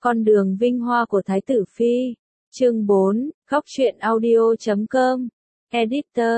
Con đường vinh hoa của Thái tử Phi. Chương 4, Góc truyện audio.com. Editor,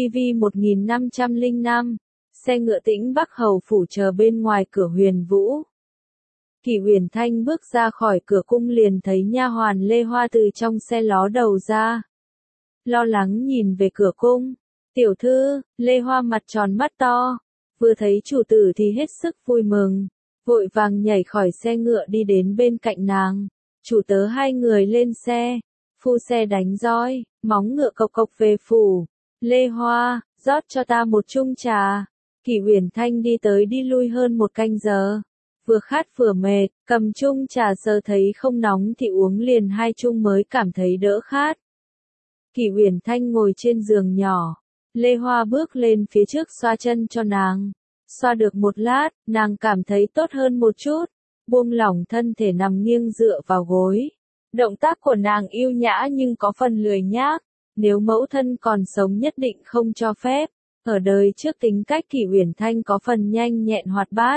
VV1505. Xe ngựa Tĩnh Bắc hầu phủ chờ bên ngoài cửa Huyền Vũ. Kỷ Uyển Thanh bước ra khỏi cửa cung liền thấy nha hoàn Lê Hoa từ trong xe ló đầu ra. Lo lắng nhìn về cửa cung. Tiểu thư, Lê Hoa mặt tròn mắt to. Vừa thấy chủ tử thì hết sức vui mừng. Vội vàng nhảy khỏi xe ngựa đi đến bên cạnh nàng. Chủ tớ hai người lên xe. Phu xe đánh roi, móng ngựa cộc cộc về phủ. Lê Hoa, rót cho ta một chung trà. Kỷ Uyển Thanh đi tới đi lui hơn một canh giờ. Vừa khát vừa mệt, cầm chung trà sờ thấy không nóng thì uống liền hai chung mới cảm thấy đỡ khát. Kỷ Uyển Thanh ngồi trên giường nhỏ. Lê Hoa bước lên phía trước xoa chân cho nàng. Xoa được một lát, nàng cảm thấy tốt hơn một chút. Buông lỏng thân thể nằm nghiêng dựa vào gối. Động tác của nàng yêu nhã nhưng có phần lười nhác. Nếu mẫu thân còn sống nhất định không cho phép. Ở đời trước tính cách Kỷ Uyển Thanh có phần nhanh nhẹn hoạt bát.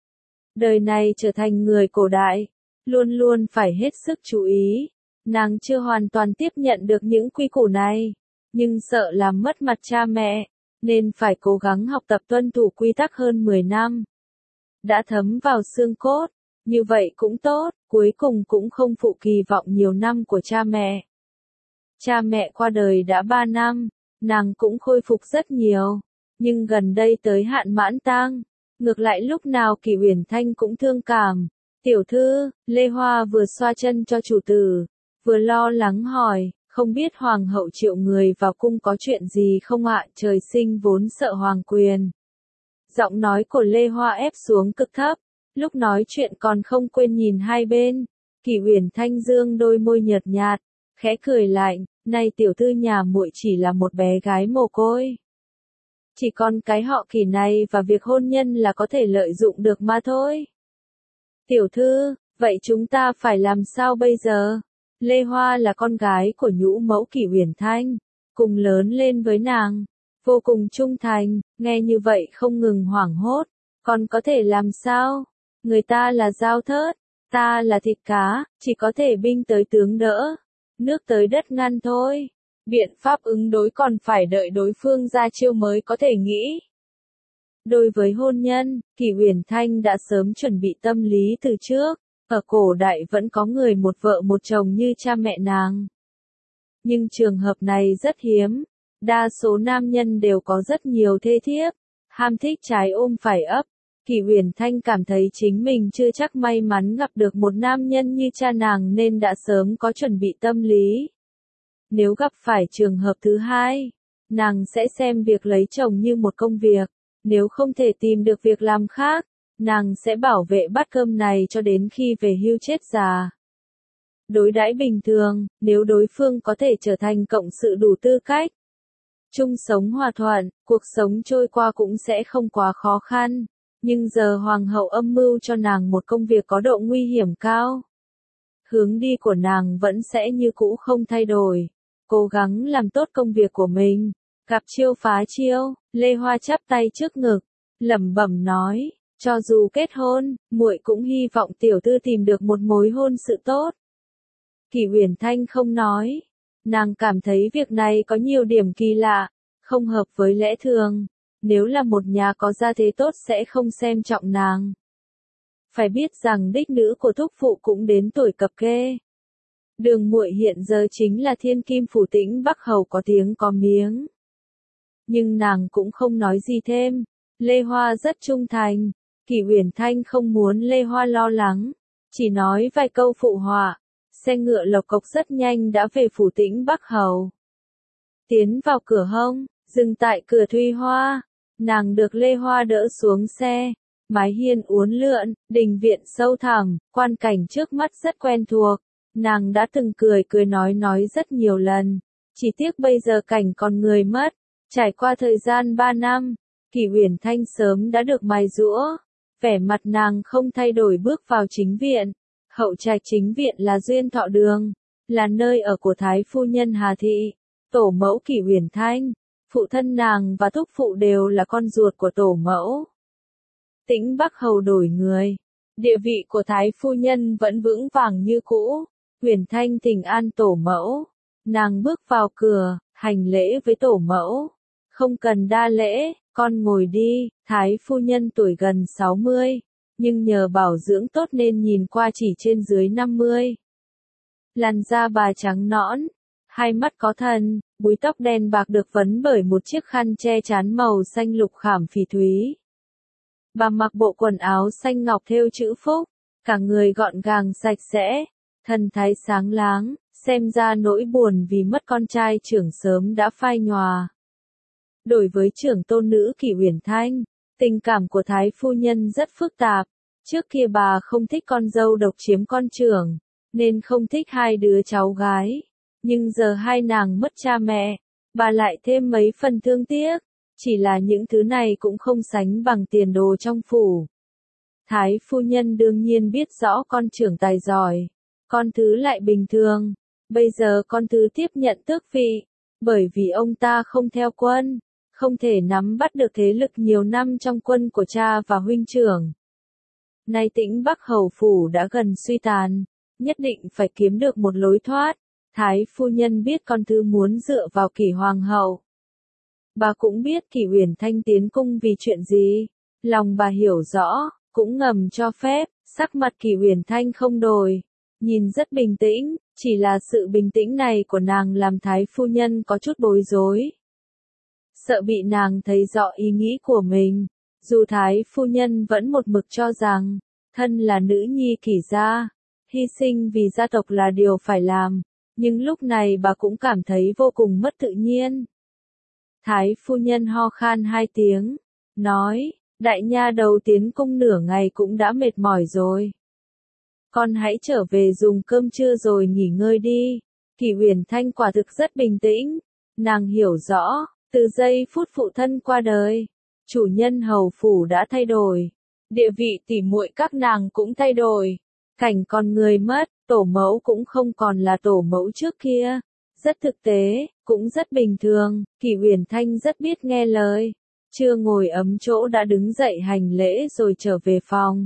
Đời này trở thành người cổ đại, luôn luôn phải hết sức chú ý. Nàng chưa hoàn toàn tiếp nhận được những quy củ này, nhưng sợ làm mất mặt cha mẹ, nên phải cố gắng học tập tuân thủ quy tắc hơn 10 năm. Đã thấm vào xương cốt, như vậy cũng tốt, cuối cùng cũng không phụ kỳ vọng nhiều năm của cha mẹ. Cha mẹ qua đời đã 3 năm, nàng cũng khôi phục rất nhiều, nhưng gần đây tới hạn mãn tang. Ngược lại lúc nào Kỷ Uyển Thanh cũng thương cảm. Tiểu thư, Lê Hoa vừa xoa chân cho chủ tử, vừa lo lắng hỏi, không biết hoàng hậu triệu người vào cung có chuyện gì không ạ? Trời sinh vốn sợ hoàng quyền. Giọng nói của Lê Hoa ép xuống cực thấp, lúc nói chuyện còn không quên nhìn hai bên. Kỷ Uyển Thanh dương đôi môi nhợt nhạt, khẽ cười lạnh, này tiểu thư nhà muội chỉ là một bé gái mồ côi. Chỉ còn cái họ Kỷ này và việc hôn nhân là có thể lợi dụng được mà thôi. Tiểu thư, vậy chúng ta phải làm sao bây giờ? Lê Hoa là con gái của nhũ mẫu Kỷ Uyển Thanh, cùng lớn lên với nàng, vô cùng trung thành, nghe như vậy không ngừng hoảng hốt, còn có thể làm sao? Người ta là dao thớt, ta là thịt cá, chỉ có thể binh tới tướng đỡ, nước tới đất ngăn thôi. Biện pháp ứng đối còn phải đợi đối phương ra chiêu mới có thể nghĩ. Đối với hôn nhân, Kỷ Uyển Thanh đã sớm chuẩn bị tâm lý từ trước. Ở cổ đại vẫn có người một vợ một chồng như cha mẹ nàng. Nhưng trường hợp này rất hiếm. Đa số nam nhân đều có rất nhiều thê thiếp. Ham thích trái ôm phải ấp. Kỷ Uyển Thanh cảm thấy chính mình chưa chắc may mắn gặp được một nam nhân như cha nàng nên đã sớm có chuẩn bị tâm lý. Nếu gặp phải trường hợp thứ hai, nàng sẽ xem việc lấy chồng như một công việc. Nếu không thể tìm được việc làm khác, nàng sẽ bảo vệ bát cơm này cho đến khi về hưu chết già. Đối đãi bình thường, nếu đối phương có thể trở thành cộng sự đủ tư cách, chung sống hòa thuận, cuộc sống trôi qua cũng sẽ không quá khó khăn. Nhưng giờ hoàng hậu âm mưu cho nàng một công việc có độ nguy hiểm cao. Hướng đi của nàng vẫn sẽ như cũ không thay đổi. Cố gắng làm tốt công việc của mình. Gặp chiêu phá chiêu, Lê Hoa chắp tay trước ngực, lẩm bẩm nói, cho dù kết hôn, muội cũng hy vọng tiểu thư tìm được một mối hôn sự tốt. Kỷ Uyển Thanh không nói, nàng cảm thấy việc này có nhiều điểm kỳ lạ, không hợp với lẽ thường. Nếu là một nhà có gia thế tốt sẽ không xem trọng nàng. Phải biết rằng đích nữ của thúc phụ cũng đến tuổi cập kê. Đường muội hiện giờ chính là thiên kim phủ Tĩnh Bắc hầu có tiếng có miếng. Nhưng nàng cũng không nói gì thêm. Lê Hoa rất trung thành. Kỷ Uyển Thanh không muốn Lê Hoa lo lắng. Chỉ nói vài câu phụ họa. Xe ngựa lộc cộc rất nhanh đã về phủ Tĩnh Bắc hầu. Tiến vào cửa hông, dừng tại cửa Thùy Hoa. Nàng được Lê Hoa đỡ xuống xe. Mái hiên uốn lượn, đình viện sâu thẳm, quan cảnh trước mắt rất quen thuộc. Nàng đã từng cười nói rất nhiều lần. Chỉ tiếc bây giờ cảnh còn người mất. Trải qua thời gian 3 năm, Kỷ Uyển Thanh sớm đã được mài giũa. Vẻ mặt nàng không thay đổi bước vào chính viện. Hậu trạch chính viện là Duyên Thọ Đường, là nơi ở của Thái phu nhân Hà Thị, tổ mẫu Kỷ Uyển Thanh. Phụ thân nàng và thúc phụ đều là con ruột của tổ mẫu. Tĩnh Bắc hầu đổi người. Địa vị của Thái phu nhân vẫn vững vàng như cũ. Huyền Thanh thỉnh an tổ mẫu. Nàng bước vào cửa, hành lễ với tổ mẫu. Không cần đa lễ, con ngồi đi. Thái phu nhân tuổi gần 60, nhưng nhờ bảo dưỡng tốt nên nhìn qua chỉ trên dưới 50. Làn da bà trắng nõn, hai mắt có thần, búi tóc đen bạc được vấn bởi một chiếc khăn che trán màu xanh lục khảm phỉ thúy. Bà mặc bộ quần áo xanh ngọc thêu chữ phúc, cả người gọn gàng sạch sẽ, thần thái sáng láng, xem ra nỗi buồn vì mất con trai trưởng sớm đã phai nhòa. Đối với trưởng tôn nữ Kỷ Uyển Thanh, tình cảm của Thái phu nhân rất phức tạp. Trước kia bà không thích con dâu độc chiếm con trưởng, nên không thích hai đứa cháu gái. Nhưng giờ hai nàng mất cha mẹ, bà lại thêm mấy phần thương tiếc. Chỉ là những thứ này cũng không sánh bằng tiền đồ trong phủ. Thái phu nhân đương nhiên biết rõ con trưởng tài giỏi, con thứ lại bình thường. Bây giờ con thứ tiếp nhận tước vị, bởi vì ông ta không theo quân, không thể nắm bắt được thế lực nhiều năm trong quân của cha và huynh trưởng. Nay Tĩnh Bắc hầu phủ đã gần suy tàn, nhất định phải kiếm được một lối thoát. Thái phu nhân biết con thứ muốn dựa vào Kỷ hoàng hậu. Bà cũng biết Kỷ Uyển Thanh tiến cung vì chuyện gì, lòng bà hiểu rõ, cũng ngầm cho phép. Sắc mặt Kỷ Uyển Thanh không đổi, nhìn rất bình tĩnh, chỉ là sự bình tĩnh này của nàng làm Thái phu nhân có chút bối rối. Sợ bị nàng thấy rõ ý nghĩ của mình, dù Thái phu nhân vẫn một mực cho rằng, thân là nữ nhi Kỷ gia, hy sinh vì gia tộc là điều phải làm, nhưng lúc này bà cũng cảm thấy vô cùng mất tự nhiên. Thái phu nhân ho khan 2 tiếng, nói, đại nha đầu tiến cung nửa ngày cũng đã mệt mỏi rồi. Con hãy trở về dùng cơm trưa rồi nghỉ ngơi đi. Kỷ Uyển Thanh quả thực rất bình tĩnh, nàng hiểu rõ, từ giây phút phụ thân qua đời, chủ nhân hầu phủ đã thay đổi, địa vị tỉ muội các nàng cũng thay đổi, cảnh con người mất, tổ mẫu cũng không còn là tổ mẫu trước kia. Rất thực tế, cũng rất bình thường, Kỷ Uyển Thanh rất biết nghe lời. Chưa ngồi ấm chỗ đã đứng dậy hành lễ rồi trở về phòng.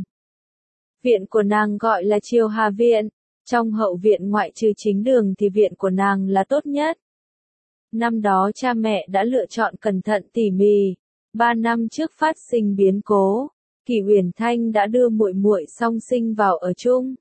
Viện của nàng gọi là Triều Hà Viện, trong hậu viện ngoại trừ chính đường thì viện của nàng là tốt nhất. Năm đó cha mẹ đã lựa chọn cẩn thận tỉ mỉ. 3 năm trước phát sinh biến cố, Kỷ Uyển Thanh đã đưa muội muội song sinh vào ở chung.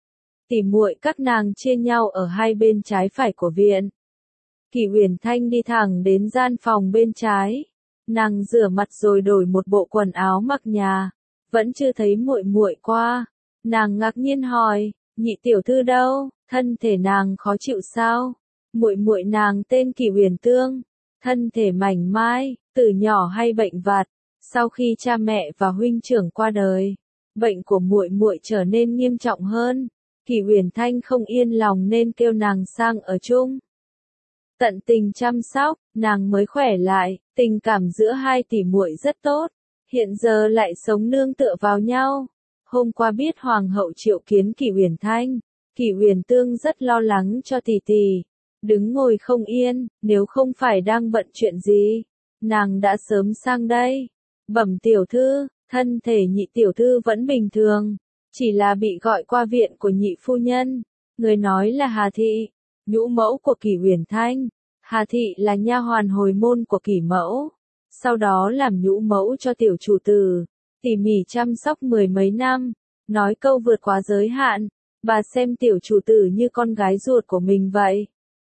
Tỉ muội các nàng chia nhau ở hai bên trái phải của viện. Kỷ Uyển Thanh đi thẳng đến gian phòng bên trái, nàng rửa mặt rồi đổi một bộ quần áo mặc nhà, vẫn chưa thấy muội muội qua. Nàng ngạc nhiên hỏi, nhị tiểu thư đâu, thân thể nàng khó chịu sao? Muội muội nàng tên Kỷ Uyển Tương, thân thể mảnh mai, từ nhỏ hay bệnh vặt. Sau khi cha mẹ và huynh trưởng qua đời, bệnh của muội muội trở nên nghiêm trọng hơn. Kỷ Uyển Thanh không yên lòng nên kêu nàng sang ở chung. Tận tình chăm sóc, nàng mới khỏe lại, tình cảm giữa hai tỷ muội rất tốt, hiện giờ lại sống nương tựa vào nhau. Hôm qua biết hoàng hậu triệu kiến Kỷ Uyển Thanh, Kỷ Uyển Tương rất lo lắng cho tỷ tỷ, đứng ngồi không yên, nếu không phải đang bận chuyện gì, nàng đã sớm sang đây. Bẩm tiểu thư, thân thể nhị tiểu thư vẫn bình thường, chỉ là bị gọi qua viện của nhị phu nhân, người nói là Hà thị, nhũ mẫu của Kỷ Uyển Thanh. Hà thị là nha hoàn hồi môn của Kỷ mẫu, sau đó làm nhũ mẫu cho tiểu chủ tử, tỉ mỉ chăm sóc 10 mấy năm, nói câu vượt quá giới hạn, bà xem tiểu chủ tử như con gái ruột của mình vậy.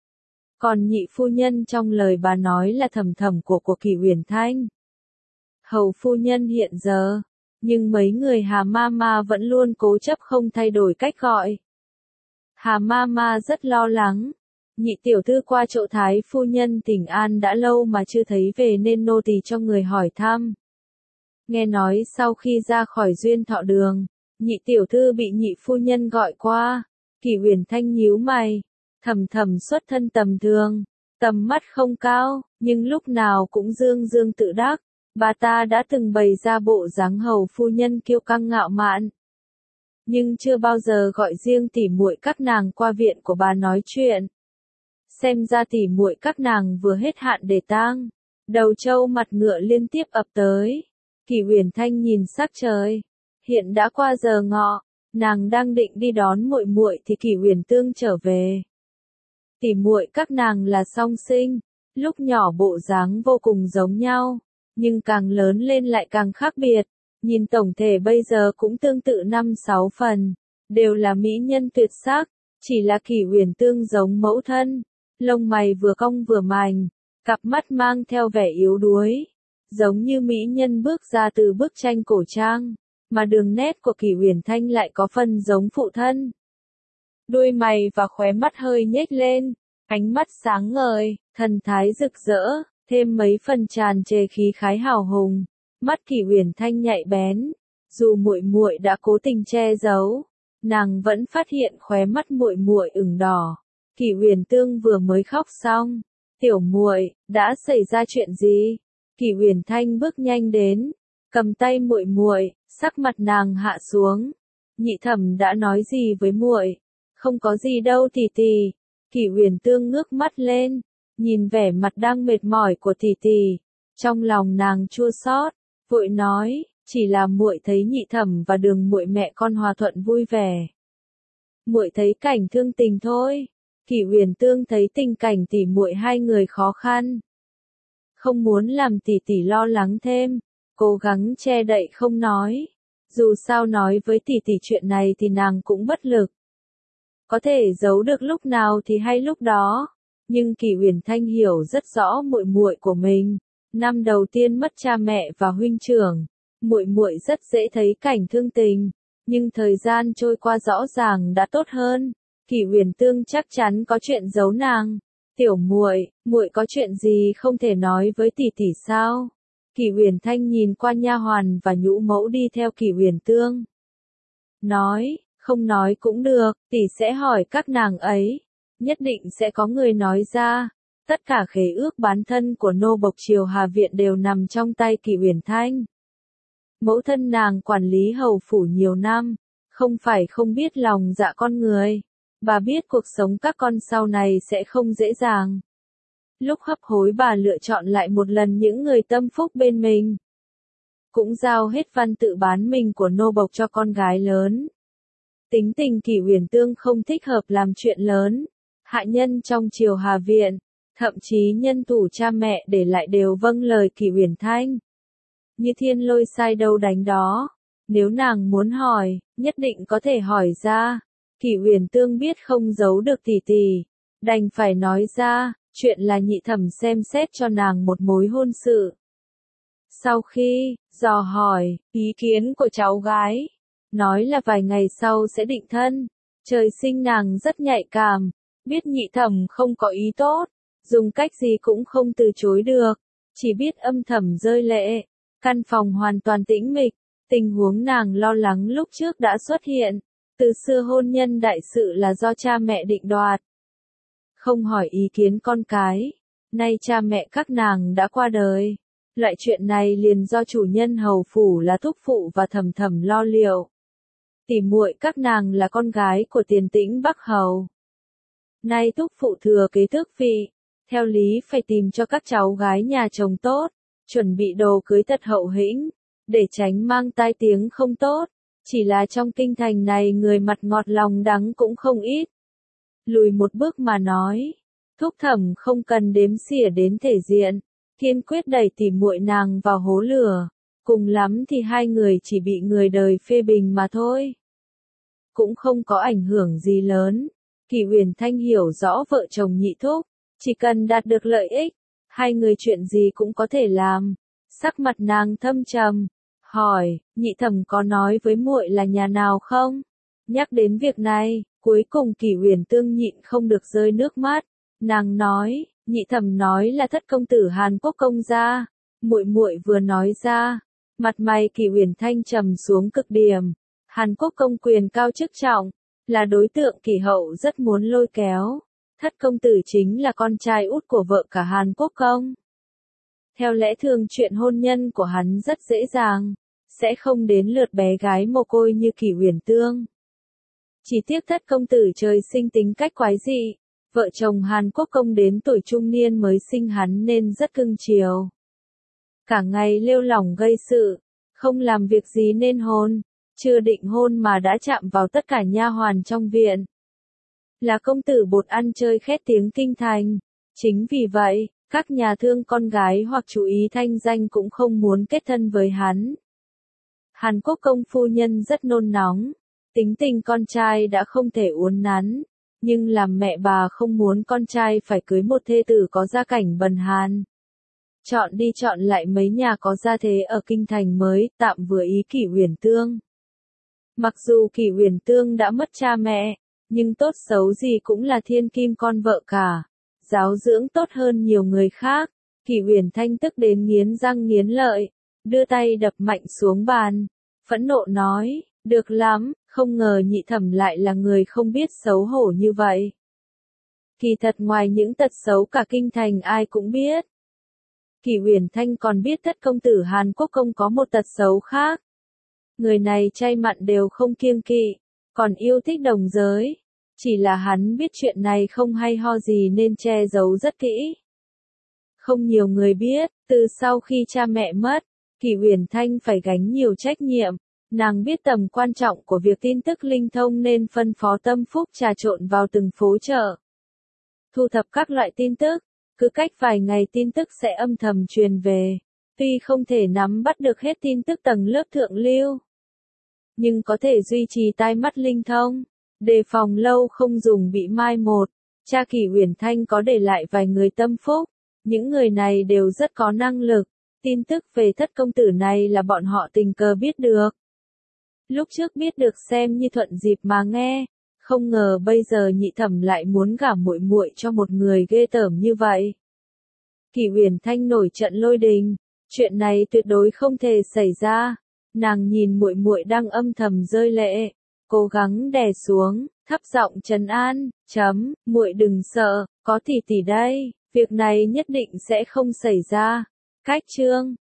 Còn nhị phu nhân trong lời bà nói là thầm thầm của Kỷ Uyển Thanh. Hầu phu nhân hiện giờ, nhưng mấy người Hà Mama vẫn luôn cố chấp không thay đổi cách gọi. Hà Mama rất lo lắng. Nhị tiểu thư qua chỗ Thái phu nhân Tỉnh An đã lâu mà chưa thấy về nên nô tỳ cho người hỏi thăm. Nghe nói sau khi ra khỏi Duyên Thọ Đường, nhị tiểu thư bị nhị phu nhân gọi qua. Kỷ Uyển Thanh nhíu mày, thầm thầm xuất thân tầm thường, tầm mắt không cao, nhưng lúc nào cũng dương dương tự đắc. Bà ta đã từng bày ra bộ dáng hầu phu nhân kiêu căng ngạo mạn, nhưng chưa bao giờ gọi riêng tỉ muội các nàng qua viện của bà nói chuyện. Xem ra tỉ muội các nàng vừa hết hạn để tang, đầu trâu mặt ngựa liên tiếp ập tới. Kỷ Uyển Thanh nhìn sắc trời, Hiện đã qua giờ ngọ, nàng đang định đi đón muội muội thì Kỷ Huyền Tương trở về. Tỉ muội các nàng là song sinh, lúc nhỏ bộ dáng vô cùng giống nhau, nhưng càng lớn lên lại càng khác biệt. Nhìn tổng thể bây giờ cũng tương tự 5-6 phần, đều là mỹ nhân tuyệt sắc, chỉ là Kỷ Huyền Tương giống mẫu thân, lông mày vừa cong vừa mảnh, cặp mắt mang theo vẻ yếu đuối, giống như mỹ nhân bước ra từ bức tranh cổ trang, mà đường nét của Kỷ Huyền Thanh lại có phần giống phụ thân. Đuôi mày và khóe mắt hơi nhếch lên, ánh mắt sáng ngời, thần thái rực rỡ, thêm mấy phần tràn trề khí khái hào hùng. Mắt Kỷ Huyền Thanh nhạy bén, dù muội muội đã cố tình che giấu, nàng vẫn phát hiện khóe mắt muội muội ửng đỏ. Kỷ Huyền Tương vừa mới khóc xong, "Tiểu muội, đã xảy ra chuyện gì?" Kỷ Huyền Thanh bước nhanh đến, cầm tay muội muội, sắc mặt nàng hạ xuống. "Nhị thẩm đã nói gì với muội?" "Không có gì đâu tỷ tỷ." Kỷ Huyền Tương ngước mắt lên, nhìn vẻ mặt đang mệt mỏi của tỷ tỷ, trong lòng nàng chua xót, vội nói, "Chỉ là muội thấy nhị thẩm và Đường muội mẹ con hòa thuận vui vẻ. Muội thấy cảnh thương tình thôi." Kỷ Huyền Tương thấy tình cảnh tỷ muội hai người khó khăn, không muốn làm tỷ tỷ lo lắng thêm, cố gắng che đậy không nói. Dù sao nói với tỷ tỷ chuyện này thì nàng cũng bất lực. Có thể giấu được lúc nào thì hay lúc đó, nhưng Kỷ Huyền Thanh hiểu rất rõ muội muội của mình. Năm đầu tiên mất cha mẹ và huynh trưởng, muội muội rất dễ thấy cảnh thương tình, nhưng thời gian trôi qua rõ ràng đã tốt hơn. Kỷ Huyền Tương chắc chắn có chuyện giấu nàng. "Tiểu muội, muội có chuyện gì không thể nói với tỷ tỷ sao?" Kỷ Huyền Thanh nhìn qua nha hoàn và nhũ mẫu đi theo Kỷ Huyền Tương, nói, "Không nói cũng được, tỷ sẽ hỏi các nàng ấy, nhất định sẽ có người nói ra." Tất cả khế ước bán thân của nô bộc triều Hà Viện đều nằm trong tay Kỷ Huyền Thanh. Mẫu thân nàng quản lý hầu phủ nhiều năm, không phải không biết lòng dạ con người. Bà biết cuộc sống các con sau này sẽ không dễ dàng. Lúc hấp hối bà lựa chọn lại một lần những người tâm phúc bên mình. Cũng giao hết văn tự bán mình của nô bộc cho con gái lớn. Tính tình Kỷ Huyền Tương không thích hợp làm chuyện lớn. Hạ nhân trong triều Hà Viện, thậm chí nhân thủ cha mẹ để lại đều vâng lời Kỷ Huyền Thanh. Như thiên lôi sai đâu đánh đó. Nếu nàng muốn hỏi, nhất định có thể hỏi ra. Kỷ Huyền Tương biết không giấu được tỷ tỷ, đành phải nói ra, chuyện là nhị thẩm xem xét cho nàng một mối hôn sự. Sau khi dò hỏi ý kiến của cháu gái, nói là vài ngày sau sẽ định thân. Trời sinh nàng rất nhạy cảm, biết nhị thẩm không có ý tốt, dùng cách gì cũng không từ chối được, chỉ biết âm thầm rơi lệ. Căn phòng hoàn toàn tĩnh mịch, tình huống nàng lo lắng lúc trước đã xuất hiện. Từ xưa hôn nhân đại sự là do cha mẹ định đoạt, không hỏi ý kiến con cái. Nay cha mẹ các nàng đã qua đời, loại chuyện này liền do chủ nhân hầu phủ là thúc phụ và thầm thầm lo liệu. Tỉ muội các nàng là con gái của Tiền Tĩnh Bắc hầu. Nay thúc phụ thừa kế tước vị, theo lý phải tìm cho các cháu gái nhà chồng tốt, chuẩn bị đồ cưới thật hậu hĩnh, để tránh mang tai tiếng không tốt. Chỉ là trong kinh thành này người mặt ngọt lòng đắng cũng không ít. Lùi một bước mà nói, thúc thẩm không cần đếm xỉa đến thể diện, kiên quyết đẩy tỉ muội nàng vào hố lửa, cùng lắm thì hai người chỉ bị người đời phê bình mà thôi. Cũng không có ảnh hưởng gì lớn. Kỷ Huyền Thanh hiểu rõ vợ chồng nhị thúc, chỉ cần đạt được lợi ích, hai người chuyện gì cũng có thể làm. Sắc mặt nàng thâm trầm, hỏi, nhị thẩm có nói với muội là nhà nào không? Nhắc đến việc này, cuối cùng Kỷ Huyền Tương nhịn không được rơi nước mắt. Nàng nói, nhị thẩm nói là thất công tử Hàn Quốc công gia. Muội muội vừa nói ra, mặt mày Kỷ Huyền Thanh trầm xuống cực điểm. Hàn Quốc công quyền cao chức trọng, là đối tượng Kỷ hậu rất muốn lôi kéo. Thất công tử chính là con trai út của vợ cả Hàn Quốc công. Theo lẽ thường chuyện hôn nhân của hắn rất dễ dàng, sẽ không đến lượt bé gái mồ côi như Kỷ Huyền Tương. Chỉ tiếc thất công tử trời sinh tính cách quái dị, vợ chồng Hàn Quốc công đến tuổi trung niên mới sinh hắn nên rất cưng chiều. Cả ngày lêu lỏng gây sự, không làm việc gì nên hôn, chưa định hôn mà đã chạm vào tất cả nha hoàn trong viện. Là công tử bột ăn chơi khét tiếng kinh thành. Chính vì vậy, các nhà thương con gái hoặc chú ý thanh danh cũng không muốn kết thân với hắn. Hàn Quốc công phu nhân rất nôn nóng, tính tình con trai đã không thể uốn nắn, nhưng làm mẹ bà không muốn con trai phải cưới một thê tử có gia cảnh bần hàn. Chọn đi chọn lại mấy nhà có gia thế ở kinh thành mới tạm vừa ý Kỷ Uyển Tương. Mặc dù Kỷ Uyển Tương đã mất cha mẹ, nhưng tốt xấu gì cũng là thiên kim con vợ cả, giáo dưỡng tốt hơn nhiều người khác. Kỷ Uyển Thanh tức đến nghiến răng nghiến lợi, đưa tay đập mạnh xuống bàn, phẫn nộ nói, được lắm, không ngờ nhị thẩm lại là người không biết xấu hổ như vậy. Kỳ thật ngoài những tật xấu cả kinh thành ai cũng biết. Kỷ Uyển Thanh còn biết tất công tử Hàn Quốc công có một tật xấu khác. Người này chay mặn đều không kiêng kỵ, còn yêu thích đồng giới. Chỉ là hắn biết chuyện này không hay ho gì nên che giấu rất kỹ. Không nhiều người biết, từ sau khi cha mẹ mất, Kỷ Uyển Thanh phải gánh nhiều trách nhiệm. Nàng biết tầm quan trọng của việc tin tức linh thông nên phân phó Tâm Phúc trà trộn vào từng phố chợ. Thu thập các loại tin tức, cứ cách vài ngày tin tức sẽ âm thầm truyền về. Tuy không thể nắm bắt được hết tin tức tầng lớp thượng lưu, nhưng có thể duy trì tai mắt linh thông, đề phòng lâu không dùng bị mai một. Cha Kỷ Uyển Thanh có để lại vài người Tâm Phúc, những người này đều rất có năng lực, tin tức về thất công tử này là bọn họ tình cờ biết được. Lúc trước biết được xem như thuận dịp mà nghe, không ngờ bây giờ nhị thẩm lại muốn gả muội muội cho một người ghê tởm như vậy. Kỷ Uyển Thanh nổi trận lôi đình, chuyện này tuyệt đối không thể xảy ra. Nàng nhìn muội muội đang âm thầm rơi lệ, cố gắng đè xuống, thấp giọng trấn an, muội đừng sợ, có tỷ tỷ đây, việc này nhất định sẽ không xảy ra. Cách chương